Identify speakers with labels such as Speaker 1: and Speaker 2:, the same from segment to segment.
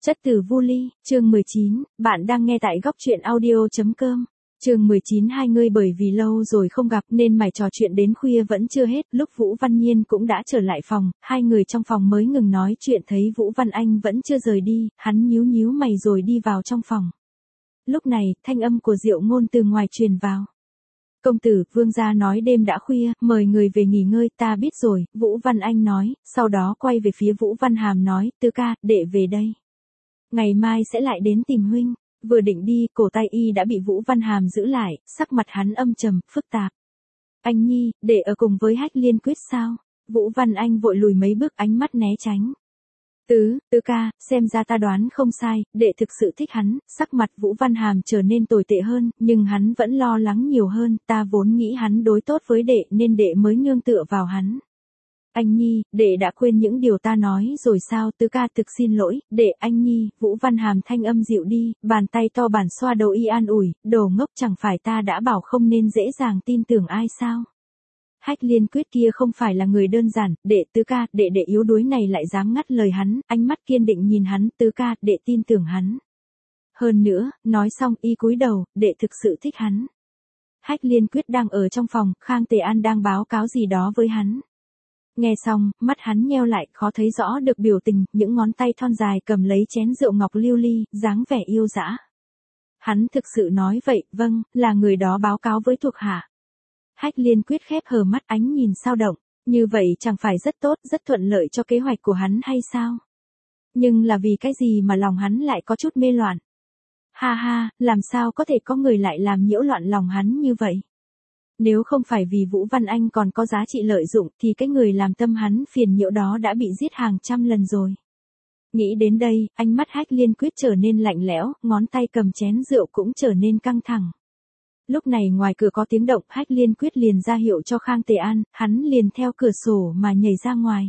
Speaker 1: Chất tử Vu Ly, chương 19, bạn đang nghe tại góc truyện audio.com. Chương 19 hai người bởi vì lâu rồi không gặp nên mải trò chuyện đến khuya vẫn chưa hết, lúc Vũ Văn Nhiên cũng đã trở lại phòng, hai người trong phòng mới ngừng nói chuyện thấy Vũ Văn Anh vẫn chưa rời đi, hắn nhíu nhíu mày rồi đi vào trong phòng. Lúc này, thanh âm của Diệu Ngôn từ ngoài truyền vào. Công tử, vương gia nói đêm đã khuya, mời người về nghỉ ngơi, ta biết rồi, Vũ Văn Anh nói, sau đó quay về phía Vũ Văn Hàm nói, Tứ ca, đệ về đây. Ngày mai sẽ lại đến tìm huynh. Vừa định đi, cổ tay y đã bị Vũ Văn Hàm giữ lại, sắc mặt hắn âm trầm, phức tạp. Anh Nhi, để ở cùng với Hách Liên Quyết sao? Vũ Văn Anh vội lùi mấy bước, ánh mắt né tránh. Tứ ca, xem ra ta đoán không sai, đệ thực sự thích hắn, sắc mặt Vũ Văn Hàm trở nên tồi tệ hơn, nhưng hắn vẫn lo lắng nhiều hơn, ta vốn nghĩ hắn đối tốt với đệ nên đệ mới nương tựa vào hắn. Anh Nhi, đệ đã quên những điều ta nói rồi sao? Tứ ca thực xin lỗi, đệ. Anh Nhi, Vũ Văn Hàm thanh âm dịu đi, bàn tay to bản xoa đầu y an ủi, đồ ngốc, chẳng phải ta đã bảo không nên dễ dàng tin tưởng ai sao? Hách Liên Quyết kia không phải là người đơn giản, đệ. Tứ ca, đệ yếu đuối này lại dám ngắt lời hắn, ánh mắt kiên định nhìn hắn. Tứ ca, đệ tin tưởng hắn. Hơn nữa, nói xong y cúi đầu, đệ thực sự thích hắn. Hách Liên Quyết đang ở trong phòng, Khang Tề An đang báo cáo gì đó với hắn. Nghe xong, mắt hắn nheo lại, khó thấy rõ được biểu tình, những ngón tay thon dài cầm lấy chén rượu ngọc lưu ly, dáng vẻ yêu dã. Hắn thực sự nói vậy, vâng, là người đó báo cáo với thuộc hạ. Hách Liên Quyết khép hờ mắt, ánh nhìn sao động, như vậy chẳng phải rất tốt, rất thuận lợi cho kế hoạch của hắn hay sao? Nhưng là vì cái gì mà lòng hắn lại có chút mê loạn? Ha ha, làm sao có thể có người lại làm nhiễu loạn lòng hắn như vậy? Nếu không phải vì Vũ Văn Anh còn có giá trị lợi dụng thì cái người làm tâm hắn phiền nhiễu đó đã bị giết hàng trăm lần rồi. Nghĩ đến đây, ánh mắt Hách Liên Quyết trở nên lạnh lẽo, ngón tay cầm chén rượu cũng trở nên căng thẳng. Lúc này ngoài cửa có tiếng động, Hách Liên Quyết liền ra hiệu cho Khang Tề An, hắn liền theo cửa sổ mà nhảy ra ngoài.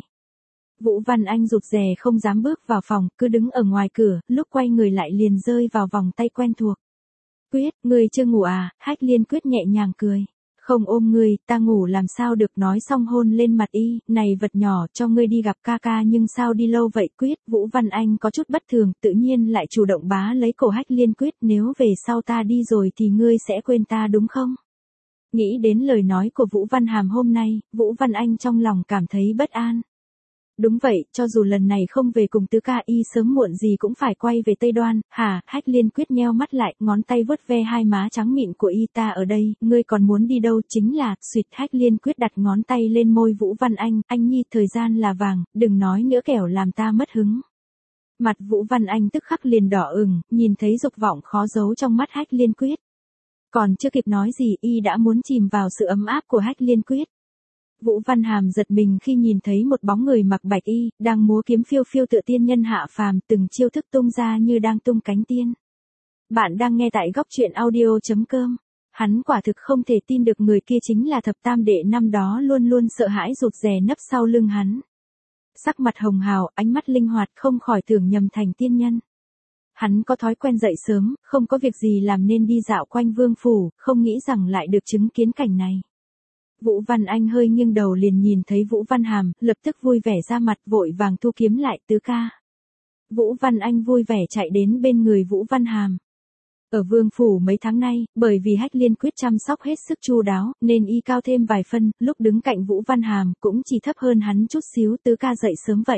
Speaker 1: Vũ Văn Anh rụt rè không dám bước vào phòng, cứ đứng ở ngoài cửa, lúc quay người lại liền rơi vào vòng tay quen thuộc. Quyết, ngươi chưa ngủ à? Hách Liên Quyết nhẹ nhàng cười. Không ôm ngươi, ta ngủ làm sao được, nói xong hôn lên mặt y, này vật nhỏ, cho ngươi đi gặp ca ca nhưng sao đi lâu vậy? Quyết, Vũ Văn Anh có chút bất thường, tự nhiên lại chủ động bá lấy cổ Hách Liên Quyết, nếu về sau ta đi rồi thì ngươi sẽ quên ta đúng không? Nghĩ đến lời nói của Vũ Văn Hàm hôm nay, Vũ Văn Anh trong lòng cảm thấy bất an. Đúng vậy, cho dù lần này không về cùng Tứ ca y sớm muộn gì cũng phải quay về Tây Đoan, hả? Hách Liên Quyết nheo mắt lại, ngón tay vuốt ve hai má trắng mịn của y, ta ở đây, ngươi còn muốn đi đâu? Chính là, xuyệt. Hách Liên Quyết đặt ngón tay lên môi Vũ Văn Anh Nhi, thời gian là vàng, đừng nói nữa kẻo làm ta mất hứng. Mặt Vũ Văn Anh tức khắc liền đỏ ửng, nhìn thấy dục vọng khó giấu trong mắt Hách Liên Quyết. Còn chưa kịp nói gì, y đã muốn chìm vào sự ấm áp của Hách Liên Quyết. Vũ Văn Hàm giật mình khi nhìn thấy một bóng người mặc bạch y, đang múa kiếm phiêu phiêu tựa tiên nhân hạ phàm, từng chiêu thức tung ra như đang tung cánh tiên. Bạn đang nghe tại góc truyện audio.com. Hắn quả thực không thể tin được người kia chính là thập tam đệ năm đó luôn luôn sợ hãi rụt rè nấp sau lưng hắn. Sắc mặt hồng hào, ánh mắt linh hoạt, không khỏi tưởng nhầm thành tiên nhân. Hắn có thói quen dậy sớm, không có việc gì làm nên đi dạo quanh vương phủ, không nghĩ rằng lại được chứng kiến cảnh này. Vũ Văn Anh hơi nghiêng đầu liền nhìn thấy Vũ Văn Hàm, lập tức vui vẻ ra mặt, vội vàng thu kiếm lại. Tứ ca. Vũ Văn Anh vui vẻ chạy đến bên người Vũ Văn Hàm. Ở vương phủ mấy tháng nay, bởi vì Hách Liên Quyết chăm sóc hết sức chu đáo, nên y cao thêm vài phân, lúc đứng cạnh Vũ Văn Hàm cũng chỉ thấp hơn hắn chút xíu. Tứ ca dậy sớm vậy.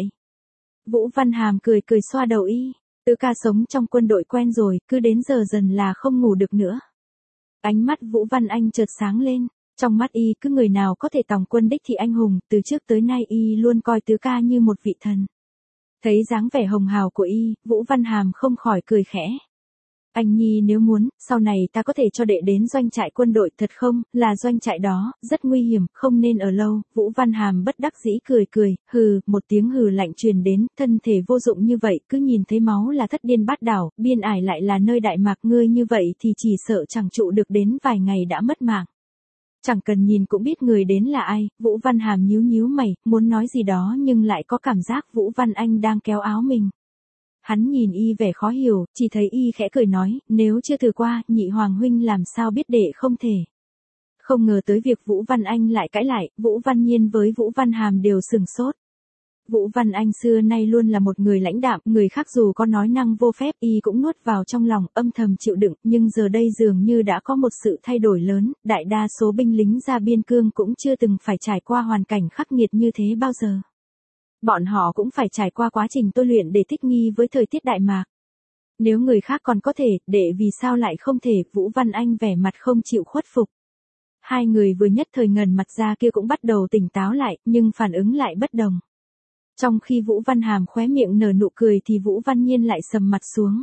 Speaker 1: Vũ Văn Hàm cười cười xoa đầu y. Tứ ca sống trong quân đội quen rồi, cứ đến giờ dần là không ngủ được nữa. Ánh mắt Vũ Văn Anh chợt sáng lên. Trong mắt y cứ người nào có thể tòng quân đích thị anh hùng, từ trước tới nay y luôn coi Tứ ca như một vị thần. Thấy dáng vẻ hồng hào của y, Vũ Văn Hàm không khỏi cười khẽ. Anh Nhi nếu muốn, sau này ta có thể cho đệ đến doanh trại quân đội, thật không? Là doanh trại đó, rất nguy hiểm, không nên ở lâu. Vũ Văn Hàm bất đắc dĩ cười, hừ, một tiếng hừ lạnh truyền đến, thân thể vô dụng như vậy, cứ nhìn thấy máu là thất điên bát đảo, biên ải lại là nơi đại mạc, ngươi như vậy thì chỉ sợ chẳng trụ được đến vài ngày đã mất mạng. Chẳng cần nhìn cũng biết người đến là ai. Vũ Văn Hàm nhíu nhíu mày, muốn nói gì đó nhưng lại có cảm giác Vũ Văn Anh đang kéo áo mình. Hắn nhìn y vẻ khó hiểu, chỉ thấy y khẽ cười nói, nếu chưa thử qua, nhị hoàng huynh làm sao biết đệ không thể. Không ngờ tới việc Vũ Văn Anh lại cãi lại, Vũ Văn Nhiên với Vũ Văn Hàm đều sừng sốt. Vũ Văn Anh xưa nay luôn là một người lãnh đạm, người khác dù có nói năng vô phép y cũng nuốt vào trong lòng, âm thầm chịu đựng, nhưng giờ đây dường như đã có một sự thay đổi lớn, đại đa số binh lính ra biên cương cũng chưa từng phải trải qua hoàn cảnh khắc nghiệt như thế bao giờ. Bọn họ cũng phải trải qua quá trình tôi luyện để thích nghi với thời tiết Đại Mạc. Nếu người khác còn có thể, đệ vì sao lại không thể, Vũ Văn Anh vẻ mặt không chịu khuất phục. Hai người vừa nhất thời ngần mặt ra kia cũng bắt đầu tỉnh táo lại, nhưng phản ứng lại bất đồng. Trong khi Vũ Văn Hàm khóe miệng nở nụ cười thì Vũ Văn Nhiên lại sầm mặt xuống.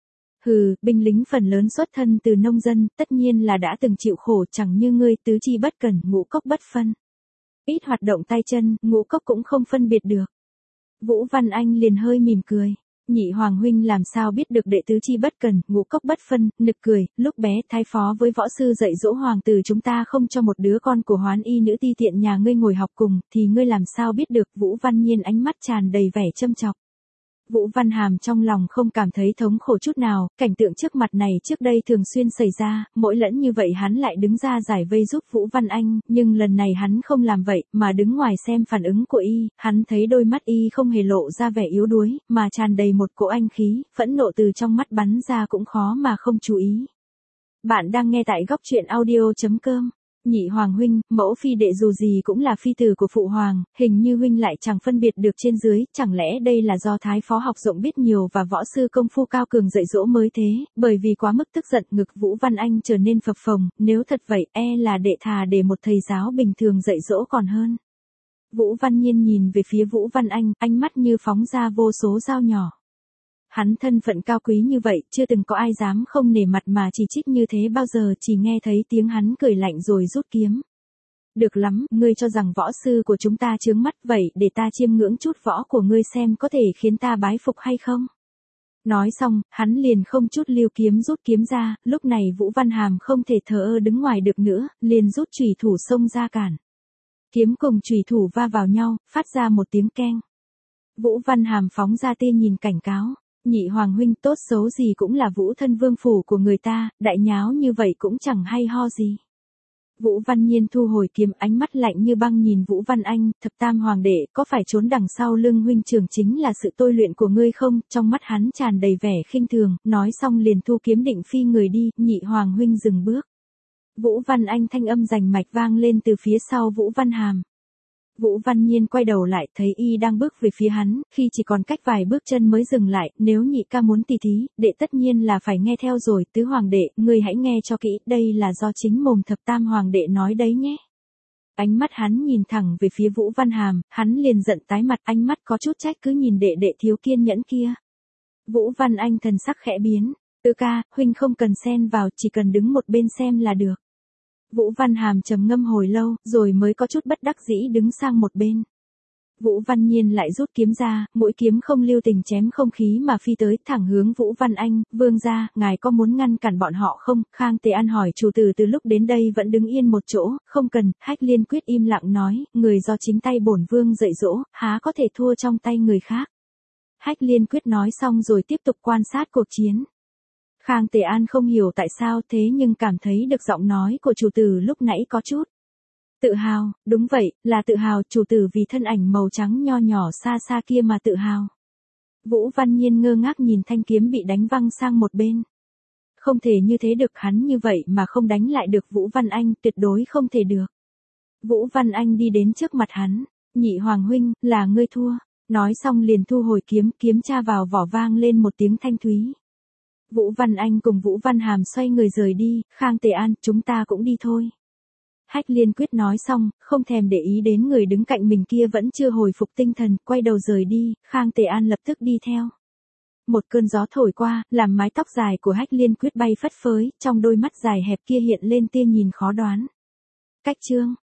Speaker 1: Hừ, binh lính phần lớn xuất thân từ nông dân, tất nhiên là đã từng chịu khổ, chẳng như ngươi tứ chi bất cẩn, ngũ cốc bất phân. Ít hoạt động tay chân, ngũ cốc cũng không phân biệt được. Vũ Văn Anh liền hơi mỉm cười. Nhị Hoàng huynh làm sao biết được đệ tứ chi bất cần, ngũ cốc bất phân, nực cười, lúc bé thái phó với võ sư dạy dỗ hoàng tử chúng ta không cho một đứa con của Hoán y nữ ti tiện nhà ngươi ngồi học cùng, thì ngươi làm sao biết được, Vũ Văn Nhiên ánh mắt tràn đầy vẻ châm chọc. Vũ Văn Hàm trong lòng không cảm thấy thống khổ chút nào, cảnh tượng trước mặt này trước đây thường xuyên xảy ra, mỗi lần như vậy hắn lại đứng ra giải vây giúp Vũ Văn Anh, nhưng lần này hắn không làm vậy, mà đứng ngoài xem phản ứng của y, hắn thấy đôi mắt y không hề lộ ra vẻ yếu đuối, mà tràn đầy một cỗ anh khí, phẫn nộ từ trong mắt bắn ra cũng khó mà không chú ý. Bạn đang nghe tại góc truyện audio.com. Nhị Hoàng huynh, mẫu phi đệ dù gì cũng là phi tử của phụ hoàng, hình như huynh lại chẳng phân biệt được trên dưới, chẳng lẽ đây là do thái phó học rộng biết nhiều và võ sư công phu cao cường dạy dỗ mới thế, bởi vì quá mức tức giận ngực Vũ Văn Anh trở nên phập phồng, nếu thật vậy là đệ thà để một thầy giáo bình thường dạy dỗ còn hơn. Vũ Văn Nhiên nhìn về phía Vũ Văn Anh, ánh mắt như phóng ra vô số dao nhỏ. Hắn thân phận cao quý như vậy, chưa từng có ai dám không nể mặt mà chỉ trích như thế bao giờ, chỉ nghe thấy tiếng hắn cười lạnh rồi rút kiếm. Được lắm, ngươi cho rằng võ sư của chúng ta chướng mắt vậy, để ta chiêm ngưỡng chút võ của ngươi xem có thể khiến ta bái phục hay không. Nói xong, hắn liền không chút lưu kiếm rút kiếm ra, lúc này Vũ Văn Hàm không thể thờ ơ đứng ngoài được nữa, liền rút chủy thủ xông ra cản. Kiếm cùng chủy thủ va vào nhau, phát ra một tiếng keng. Vũ Văn Hàm phóng ra tia nhìn cảnh cáo. Nhị Hoàng huynh tốt xấu gì cũng là Vũ thân vương phủ của người ta, đại nháo như vậy cũng chẳng hay ho gì. Vũ Văn Nhiên thu hồi kiếm, ánh mắt lạnh như băng nhìn Vũ Văn Anh, thập tam hoàng đệ, có phải trốn đằng sau lưng huynh trưởng chính là sự tôi luyện của ngươi không? Trong mắt hắn tràn đầy vẻ khinh thường, nói xong liền thu kiếm định phi người đi, Nhị Hoàng huynh dừng bước. Vũ Văn Anh thanh âm rành mạch vang lên từ phía sau Vũ Văn Hàm. Vũ Văn Nhiên quay đầu lại thấy y đang bước về phía hắn, khi chỉ còn cách vài bước chân mới dừng lại, nếu nhị ca muốn tỉ thí, đệ tất nhiên là phải nghe theo rồi, tứ hoàng đệ, ngươi hãy nghe cho kỹ, đây là do chính mồm thập tam hoàng đệ nói đấy nhé. Ánh mắt hắn nhìn thẳng về phía Vũ Văn Hàm, hắn liền giận tái mặt, ánh mắt có chút trách cứ nhìn đệ đệ thiếu kiên nhẫn kia. Vũ Văn Anh thần sắc khẽ biến, tứ ca, huynh không cần xen vào, chỉ cần đứng một bên xem là được. Vũ Văn Hàm trầm ngâm hồi lâu, rồi mới có chút bất đắc dĩ đứng sang một bên. Vũ Văn Nhiên lại rút kiếm ra, mũi kiếm không lưu tình chém không khí mà phi tới, thẳng hướng Vũ Văn Anh, vương gia, ngài có muốn ngăn cản bọn họ không? Khang Tề An hỏi chủ tử từ lúc đến đây vẫn đứng yên một chỗ, không cần, Hách Liên Quyết im lặng nói, người do chính tay bổn vương dạy dỗ, há có thể thua trong tay người khác. Hách Liên Quyết nói xong rồi tiếp tục quan sát cuộc chiến. Khang Tề An không hiểu tại sao thế nhưng cảm thấy được giọng nói của chủ tử lúc nãy có chút tự hào, đúng vậy, là tự hào, chủ tử vì thân ảnh màu trắng nho nhỏ xa xa kia mà tự hào. Vũ Văn Nhiên ngơ ngác nhìn thanh kiếm bị đánh văng sang một bên. Không thể như thế được, hắn như vậy mà không đánh lại được Vũ Văn Anh, tuyệt đối không thể được. Vũ Văn Anh đi đến trước mặt hắn, Nhị Hoàng huynh, là ngươi thua, nói xong liền thu hồi kiếm, kiếm tra vào vỏ vang lên một tiếng thanh thúy. Vũ Văn Anh cùng Vũ Văn Hàm xoay người rời đi, Khang Tề An, chúng ta cũng đi thôi. Hách Liên Quyết nói xong, không thèm để ý đến người đứng cạnh mình kia vẫn chưa hồi phục tinh thần, quay đầu rời đi, Khang Tề An lập tức đi theo. Một cơn gió thổi qua, làm mái tóc dài của Hách Liên Quyết bay phất phới, trong đôi mắt dài hẹp kia hiện lên tia nhìn khó đoán. Cách chương